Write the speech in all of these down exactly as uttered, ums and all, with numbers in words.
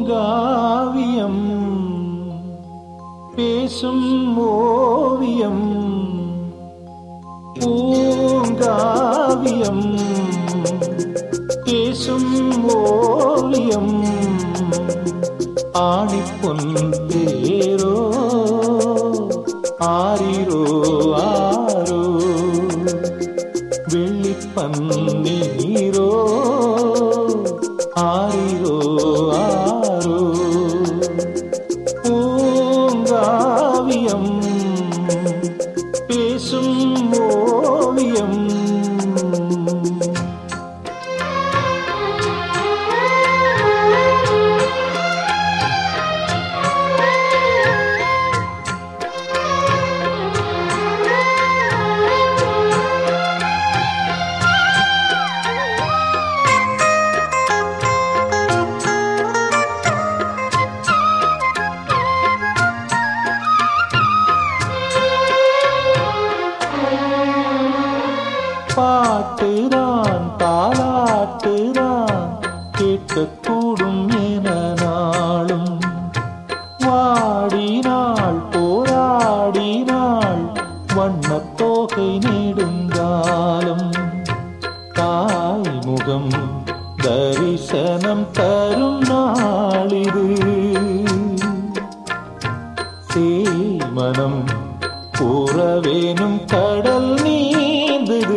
பூங்காவியம் பேசும் ஓவியம் பூங்காவியம் பேசும் ஓவியம் ஆணிப்பொன் தேரோ ஆரிரோ ஆரோ வெள்ளிப்பன்னீரோ ஆரிரோ ஆரோ பூங்காவியம் பேசும் ஓவியம் பாட்டுதான் தாலாட்டுதான் கேட்கக்கூடும் என நாளும் வாடினாள் போராடினாள் வண்ணத்தோகை நெடுங்காலம் தாய் முகம் தரிசனம் தரும் நாளிது சேமனம் கூறவேனும் கடல் நீந்தது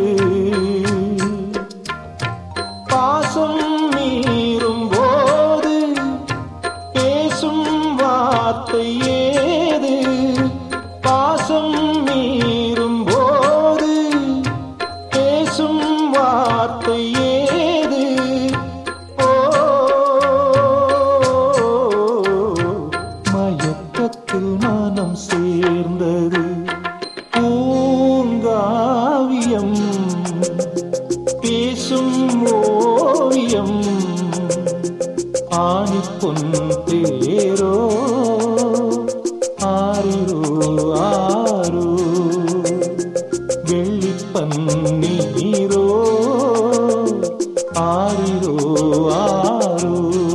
பாசம் மீறும் போது பேசும் வார்த்தை ஏது பாசம் மீறும் போது பேசும் வார்த்தை ஏது ஓ மயக்கத்தில் மனம் சேர்ந்தது பூங்காவியம் பேசும் ஓவியம் ஆணிப்பொன் தேரோ ஆரிரோ ஆரோ வெள்ளிப்பன்னீரோ ஆரிரோ ஆரோ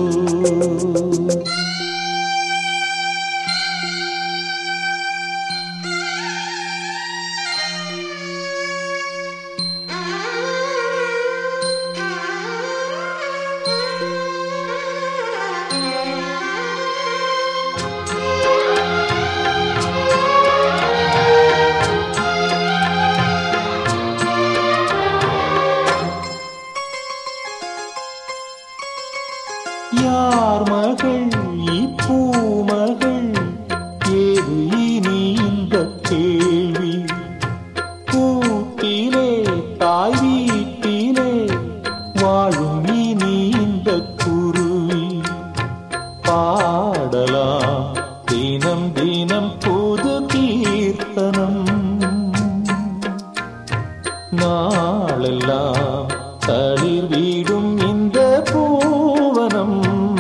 யார் மகள் இப்பூமகள் ஏது இனி இந்த கேள்வி கூட்டிலே தாய் வீட்டிலே வாழும் இனி இந்த குருவி பாடலாம் தினம் தினம் புது கீர்த்தனம் நாளெல்லாம் தளிர் வீடும் இந்த பூவனம்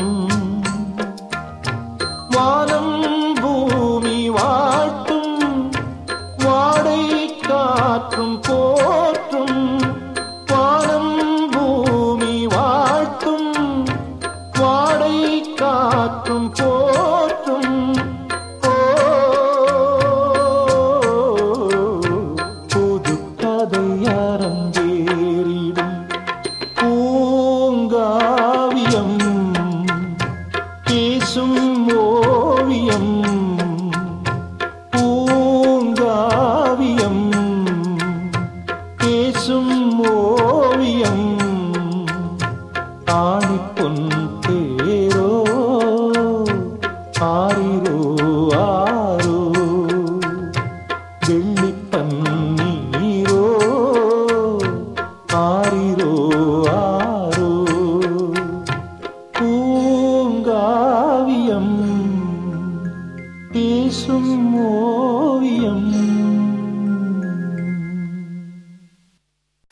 வானம் பூமி வாழ்த்தும் வாடை காற்றும் போற்றும் வானம் பூமி வாழ்த்தும் வாடை காற்றும் போற்றும் புது கதை அரங்கேறிடும் பூங்காவியம் பேசும் ஓவியம் பூங்காவியம் பேசும் ஓவியம் ஆணிப்பொன் தேரோ ஆரிரோ ஆரோ வெள்ளிப்பன்னீரோ ஆரிரோ ஆரோ பூங்காவியம் பேசும்